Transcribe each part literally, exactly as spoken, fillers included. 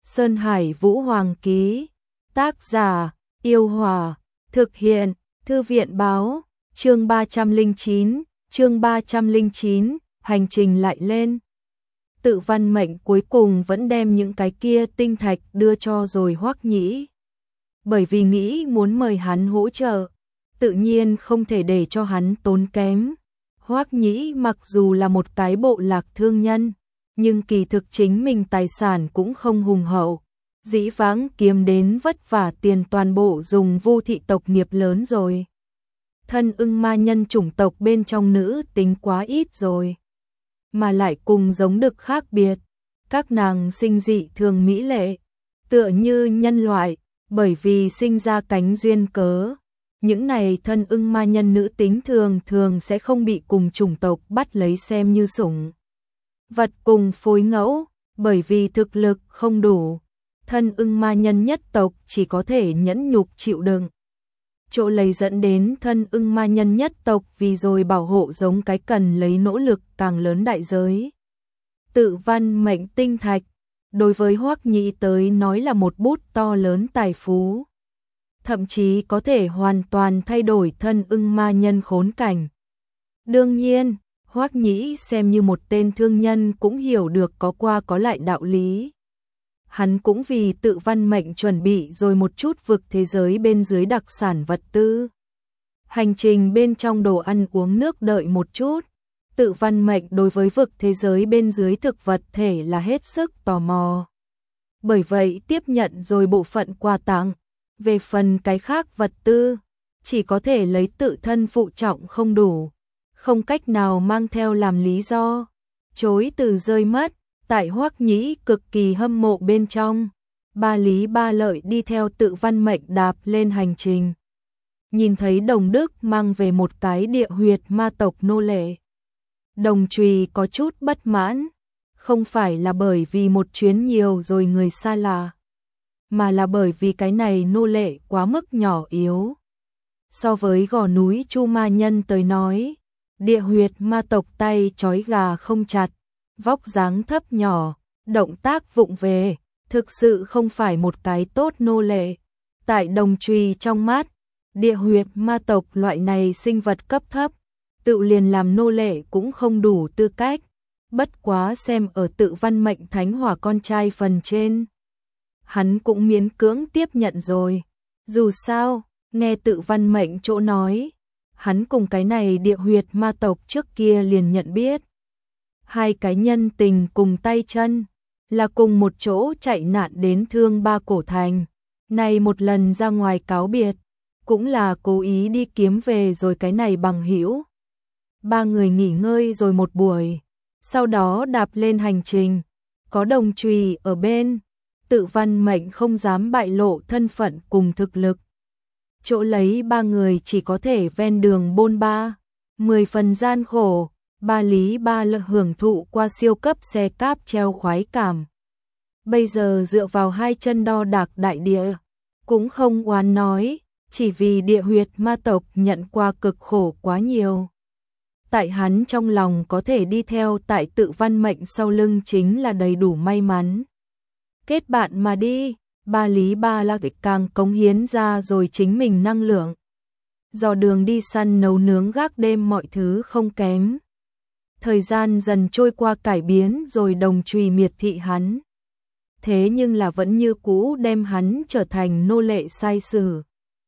Sơn Hải Vũ Hoàng ký. Tác giả: Yêu Hòa. Thực hiện: Thư viện báo. Chương ba trăm lẻ chín, chương ba trăm lẻ chín, hành trình lại lên. Tự Văn Mệnh cuối cùng vẫn đem những cái kia tinh thạch đưa cho rồi Hoắc Nhĩ. Bởi vì nghĩ muốn mời hắn hỗ trợ, tự nhiên không thể để cho hắn tốn kém. Hoắc Nhĩ mặc dù là một cái bộ lạc thương nhân, nhưng kỳ thực chính mình tài sản cũng không hùng hậu. Dĩ vãng kiếm đến vất vả tiền toàn bộ dùng Vu thị tộc nghiệp lớn rồi. Thân ưng ma nhân chủng tộc bên trong nữ tính quá ít rồi. Mà lại cùng giống đực khác biệt. Các nàng sinh dị thường mỹ lệ, tựa như nhân loại, bởi vì sinh ra cánh duyên cớ. Những này thân ưng ma nhân nữ tính thường thường sẽ không bị cùng chủng tộc bắt lấy xem như sủng vật cùng phối ngẫu, bởi vì thực lực không đủ. Thân ưng ma nhân nhất tộc chỉ có thể nhẫn nhục chịu đựng. Chỗ lấy dẫn đến thân ưng ma nhân nhất tộc vì rồi bảo hộ giống cái cần lấy nỗ lực càng lớn đại giới. Tự Văn Mệnh tinh thạch, đối với Hoắc Nhĩ tới nói là một bút to lớn tài phú. Thậm chí có thể hoàn toàn thay đổi thân ưng ma nhân khốn cảnh. Đương nhiên, Hoắc Nhĩ xem như một tên thương nhân cũng hiểu được có qua có lại đạo lý. Hắn cũng vì Tự Văn Mệnh chuẩn bị rồi một chút vực thế giới bên dưới đặc sản vật tư. Hành trình bên trong đồ ăn uống nước đợi một chút. Tự Văn Mệnh đối với vực thế giới bên dưới thực vật thể là hết sức tò mò. Bởi vậy tiếp nhận rồi bộ phận quà tặng. Về phần cái khác vật tư, chỉ có thể lấy tự thân phụ trọng không đủ, không cách nào mang theo làm lý do, chối từ rơi mất. Tại Hoắc Nhĩ cực kỳ hâm mộ bên trong, ba lý ba lợi đi theo Tự Văn Mệnh đạp lên hành trình. Nhìn thấy Đồng Đức mang về một cái địa huyệt ma tộc nô lệ. Đồng Trùy có chút bất mãn, không phải là bởi vì một chuyến nhiều rồi người xa lạ, mà là bởi vì cái này nô lệ quá mức nhỏ yếu. So với gò núi Chu Ma Nhân tới nói, địa huyệt ma tộc tay trói gà không chặt, vóc dáng thấp nhỏ, động tác vụng về, thực sự không phải một cái tốt nô lệ. Tại Đồng Trùy trong mắt, địa huyệt ma tộc loại này sinh vật cấp thấp, tự liền làm nô lệ cũng không đủ tư cách. Bất quá xem ở Tự Văn Mệnh thánh hỏa con trai phần trên, hắn cũng miễn cưỡng tiếp nhận rồi. Dù sao, nghe Tự Văn Mệnh chỗ nói, hắn cùng cái này địa huyệt ma tộc trước kia liền nhận biết. Hai cái nhân tình cùng tay chân, là cùng một chỗ chạy nạn đến Thương Ba Cổ Thành. Này một lần ra ngoài cáo biệt, cũng là cố ý đi kiếm về rồi cái này bằng hữu. Ba người nghỉ ngơi rồi một buổi, sau đó đạp lên hành trình. Có Đồng Trùy ở bên, Tự Văn Mệnh không dám bại lộ thân phận cùng thực lực. Chỗ lấy ba người chỉ có thể ven đường bôn ba, mười phần gian khổ. Ba lý ba lợi hưởng thụ qua siêu cấp xe cáp treo khoái cảm. Bây giờ dựa vào hai chân đo đạc đại địa, cũng không oán nói, chỉ vì địa huyệt ma tộc nhận qua cực khổ quá nhiều. Tại hắn trong lòng có thể đi theo tại Tự Văn Mệnh sau lưng chính là đầy đủ may mắn. Kết bạn mà đi, ba lý ba la càng cống hiến ra rồi chính mình năng lượng. Dò đường đi săn nấu nướng gác đêm mọi thứ không kém. Thời gian dần trôi qua cải biến rồi Đồng Trùy miệt thị hắn. Thế nhưng là vẫn như cũ đem hắn trở thành nô lệ sai sử.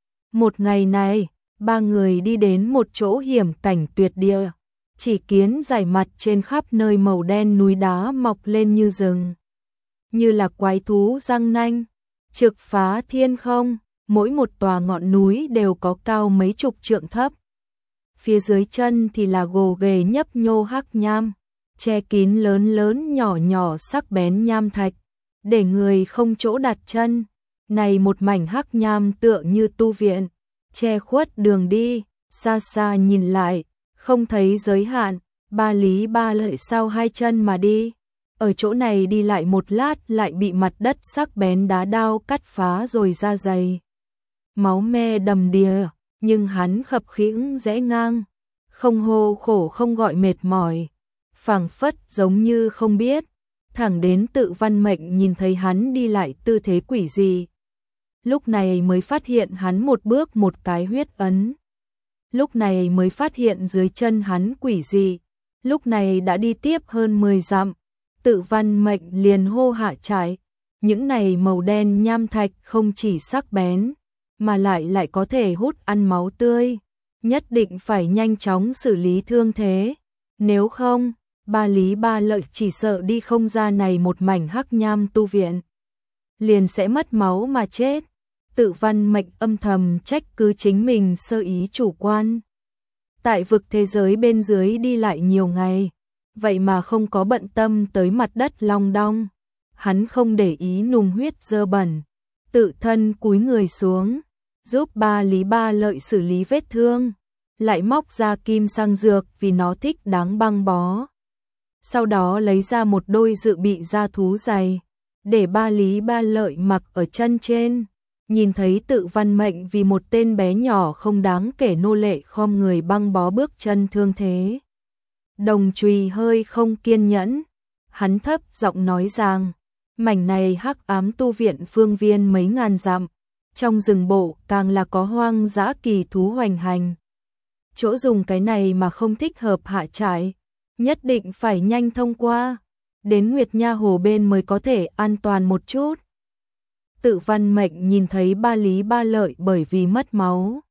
Một ngày này, ba người đi đến một chỗ hiểm cảnh tuyệt địa. Chỉ kiến dải mặt trên khắp nơi màu đen núi đá mọc lên như rừng. Như là quái thú răng nanh, trực phá thiên không, mỗi một tòa ngọn núi đều có cao mấy chục trượng thấp. Phía dưới chân thì là gồ ghề nhấp nhô hắc nham, che kín lớn lớn nhỏ nhỏ sắc bén nham thạch, để người không chỗ đặt chân. Này một mảnh hắc nham tựa như tu viện, che khuất đường đi, xa xa nhìn lại, không thấy giới hạn. Ba lý ba lợi sau hai chân mà đi, ở chỗ này đi lại một lát lại bị mặt đất sắc bén đá đao cắt phá rồi ra dày. Máu me đầm đìa. Nhưng hắn khập khiễng rẽ ngang, không hô khổ không gọi mệt mỏi, phảng phất giống như không biết. thẳng đến Tự Văn Mệnh nhìn thấy hắn đi lại tư thế quỷ dị. Lúc này mới phát hiện hắn một bước một cái huyết ấn. Lúc này mới phát hiện dưới chân hắn quỷ dị. Lúc này đã đi tiếp hơn mười dặm. Tự Văn Mệnh liền hô hạ trại. Những này màu đen nham thạch không chỉ sắc bén, mà lại lại có thể hút ăn máu tươi. Nhất định phải nhanh chóng xử lý thương thế. Nếu không, Ba Lý Ba Lợi chỉ sợ đi không ra này một mảnh hắc nham tu viện. Liền sẽ mất máu mà chết. Tự Văn Mệnh âm thầm trách cứ chính mình sơ ý chủ quan. Tại vực thế giới bên dưới đi lại nhiều ngày, vậy mà không có bận tâm tới mặt đất long đong. Hắn không để ý nùng huyết dơ bẩn, tự thân cúi người xuống, giúp Ba Lý Ba Lợi xử lý vết thương, lại móc ra kim sang dược vì nó thích đáng băng bó. Sau đó lấy ra một đôi dự bị da thú giày, để Ba Lý Ba Lợi mặc ở chân trên. Nhìn thấy Tự Văn Mệnh vì một tên bé nhỏ không đáng kể nô lệ khom người băng bó bước chân thương thế. Đồng Trùy hơi không kiên nhẫn, hắn thấp giọng nói rằng, mảnh này hắc ám tu viện phương viên mấy ngàn dặm, trong rừng bộ càng là có hoang dã kỳ thú hoành hành. Chỗ dùng cái này mà không thích hợp hạ trại, nhất định phải nhanh thông qua, đến Nguyệt Nha Hồ bên mới có thể an toàn một chút. Tự Văn Mệnh nhìn thấy Ba Lý Ba Lợi bởi vì mất máu,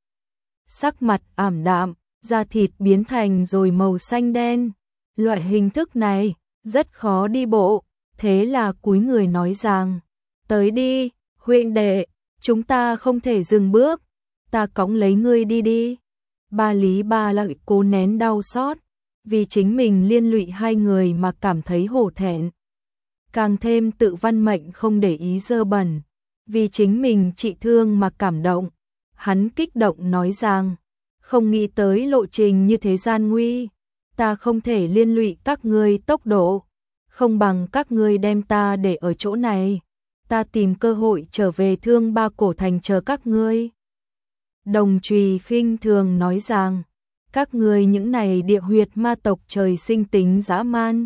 sắc mặt ảm đạm, da thịt biến thành rồi màu xanh đen. Loại hình thức này rất khó đi bộ, thế là cúi người nói rằng, tới đi, huynh đệ, chúng ta không thể dừng bước, ta cõng lấy ngươi đi đi. Ba Lý Ba Lợi cố nén đau xót, vì chính mình liên lụy hai người mà cảm thấy hổ thẹn. Càng thêm Tự Văn Mệnh không để ý dơ bẩn, vì chính mình trị thương mà cảm động. Hắn kích động nói rằng, không nghĩ tới lộ trình như thế gian nguy, ta không thể liên lụy các ngươi tốc độ, không bằng các ngươi đem ta để ở chỗ này, ta tìm cơ hội trở về Thương Ba Cổ Thành chờ các ngươi. Đồng Trùy khinh thường nói rằng, các ngươi những này địa huyệt ma tộc trời sinh tính dã man.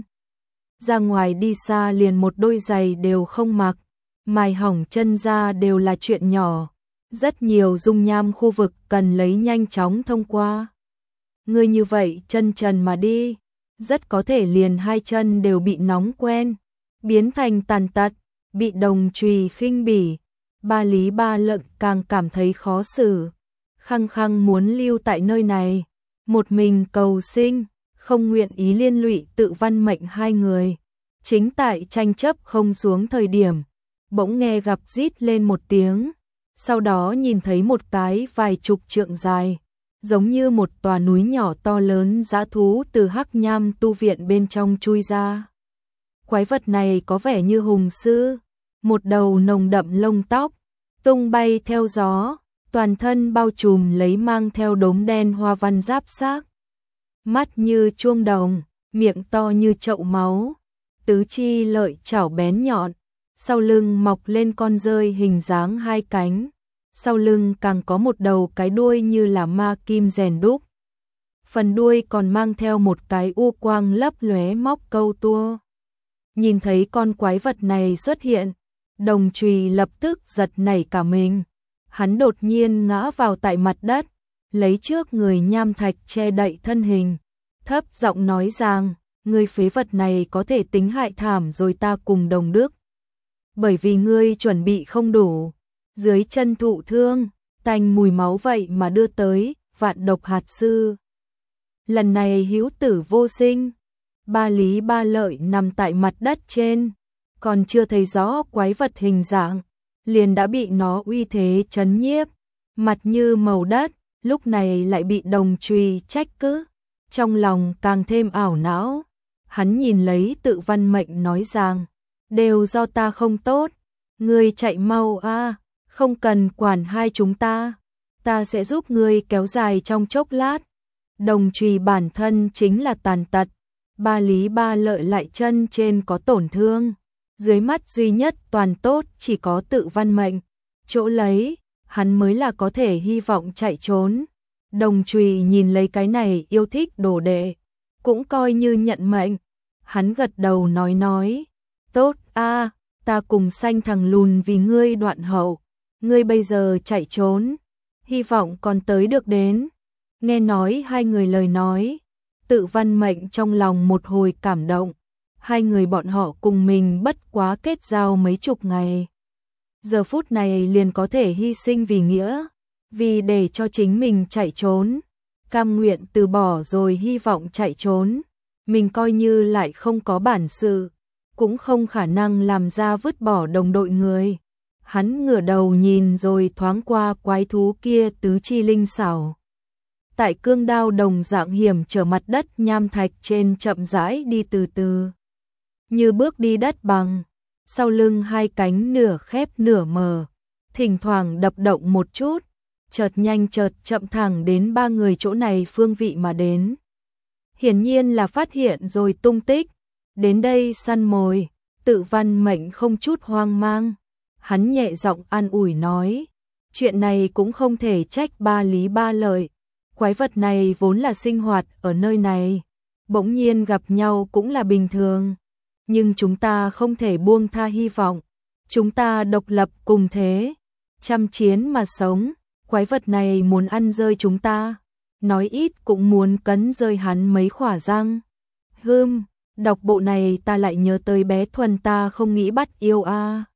Ra ngoài đi xa liền một đôi giày đều không mặc, mài hỏng chân ra đều là chuyện nhỏ. Rất nhiều dung nham khu vực cần lấy nhanh chóng thông qua. Ngươi như vậy chân trần mà đi, rất có thể liền hai chân đều bị nóng quen, biến thành tàn tật, bị Đồng Trùy khinh bỉ. Ba Lý Ba Lợi càng cảm thấy khó xử, khăng khăng muốn lưu tại nơi này, một mình cầu sinh, không nguyện ý liên lụy Tự Văn Mệnh hai người. Chính tại tranh chấp không xuống thời điểm, bỗng nghe gặp rít lên một tiếng, sau đó nhìn thấy một cái vài chục trượng dài, giống như một tòa núi nhỏ to lớn dã thú từ hắc nham tu viện bên trong chui ra. Quái vật này có vẻ như hùng sư, một đầu nồng đậm lông tóc, tung bay theo gió, toàn thân bao trùm lấy mang theo đốm đen hoa văn giáp xác. Mắt như chuông đồng, miệng to như chậu máu, tứ chi lợi chảo bén nhọn, sau lưng mọc lên con rơi hình dáng hai cánh, sau lưng càng có một đầu cái đuôi như là ma kim rèn đúc. Phần đuôi còn mang theo một cái u quang lấp lóe móc câu tua. Nhìn thấy con quái vật này xuất hiện, Đồng Trùy lập tức giật nảy cả mình. Hắn đột nhiên ngã vào tại mặt đất, lấy trước người nham thạch che đậy thân hình, thấp giọng nói rằng, ngươi phế vật này có thể tính hại thảm rồi ta cùng Đồng Đức. Bởi vì ngươi chuẩn bị không đủ, dưới chân thụ thương, tanh mùi máu vậy mà đưa tới vạn độc hạt sư. Lần này hữu tử vô sinh. Ba Lý Ba Lợi nằm tại mặt đất trên, còn chưa thấy rõ quái vật hình dạng, liền đã bị nó uy thế chấn nhiếp, mặt như màu đất, lúc này lại bị Đồng Trùy trách cứ, trong lòng càng thêm ảo não. Hắn nhìn lấy Tự Văn Mệnh nói rằng, đều do ta không tốt, ngươi chạy mau a, không cần quản hai chúng ta, ta sẽ giúp ngươi kéo dài trong chốc lát. Đồng Trùy bản thân chính là tàn tật, Ba Lý Ba Lợi lại chân trên có tổn thương, dưới mắt duy nhất toàn tốt chỉ có Tự Văn Mệnh, chỗ lấy, hắn mới là có thể hy vọng chạy trốn. Đồng Trùy nhìn lấy cái này yêu thích đồ đệ, cũng coi như nhận mệnh, hắn gật đầu nói nói, Tốt a, ta cùng sanh thằng lùn vì ngươi đoạn hậu, ngươi bây giờ chạy trốn, hy vọng còn tới được đến. Nghe nói hai người lời nói, Tự Văn Mệnh trong lòng một hồi cảm động, hai người bọn họ cùng mình bất quá kết giao mấy chục ngày. Giờ phút này liền có thể hy sinh vì nghĩa, vì để cho chính mình chạy trốn, cam nguyện từ bỏ rồi hy vọng chạy trốn, mình coi như lại không có bản sự, cũng không khả năng làm ra vứt bỏ đồng đội người. Hắn ngửa đầu nhìn rồi thoáng qua quái thú kia tứ chi linh xảo. Tại cương đao đồng dạng hiểm trở mặt đất nham thạch trên chậm rãi đi từ từ. Như bước đi đất bằng, sau lưng hai cánh nửa khép nửa mở, thỉnh thoảng đập động một chút, chợt nhanh chợt chậm thẳng đến ba người chỗ này phương vị mà đến. Hiển nhiên là phát hiện rồi tung tích, đến đây săn mồi, Tự Văn Mệnh không chút hoang mang. Hắn nhẹ giọng an ủi nói, chuyện này cũng không thể trách ba lý ba lợi, quái vật này vốn là sinh hoạt ở nơi này, bỗng nhiên gặp nhau cũng là bình thường, nhưng chúng ta không thể buông tha hy vọng, chúng ta độc lập cùng thế, chăm chiến mà sống, quái vật này muốn ăn rơi chúng ta, nói ít cũng muốn cắn rơi hắn mấy khỏa răng. Hừm, đọc bộ này ta lại nhớ tới bé Thuần ta không nghĩ bắt yêu a.